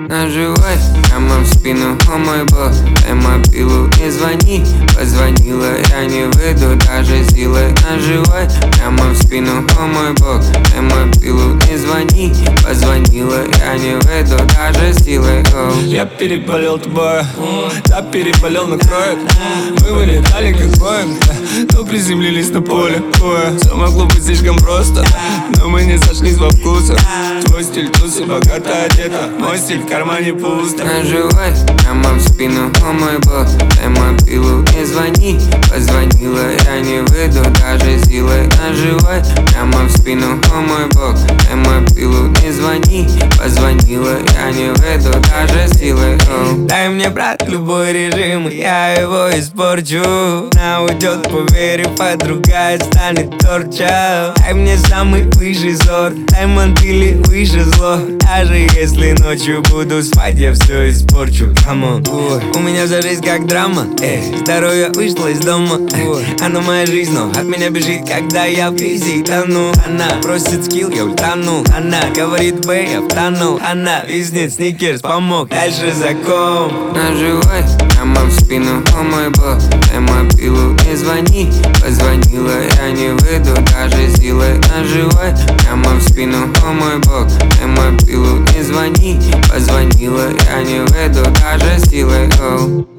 Наживай прямо в спину, о мой бог, дай мобилу, не звони. Позвонила, я не выйду даже силой. Наживай прямо в спину, о мой бог, дай мобилу, не звони. Позвонила, я не выйду даже силой. Я переболел тобой, да переболел на кроек. Мы вылетали как Боинг, но приземлились на поле боя. Все могло быть слишком просто, но мы не сошлись во вкусах. Твой стиль тусы, богато одета, мой стиль в кармане пусто. Наживай прямо в спину, о мой бог, дай мобилу, не звони. Позвонила, я не выйду даже силой. Наживай прямо в спину, о мой бог, дай мобилу, не звони. Позвонила, я не выйду даже силой. Дай мне, брат, любой режим, и я его испорчу. Она уйдет, поверив, а другая станет торча. Дай мне самый высший сорт, дай мантили выше зло. Даже если ночью буду спать, я все испорчу. Come on. У меня вся жизнь как драма, здоровье вышло из дома. Она моя жизнь, но от меня бежит, когда я в кризе тону. Она просит скилл, я ультану. Она говорит бэй, я втонул. Она виснет, сникерс помог, дальше закон. Наживай прямо в спину, о мой бог, дай мобилу, не звони. Позвонила, я не выйду даже силой. Наживай прямо в спину, о мой бог, дай мобилу, не звони. Позвонила, я не выйду даже силой.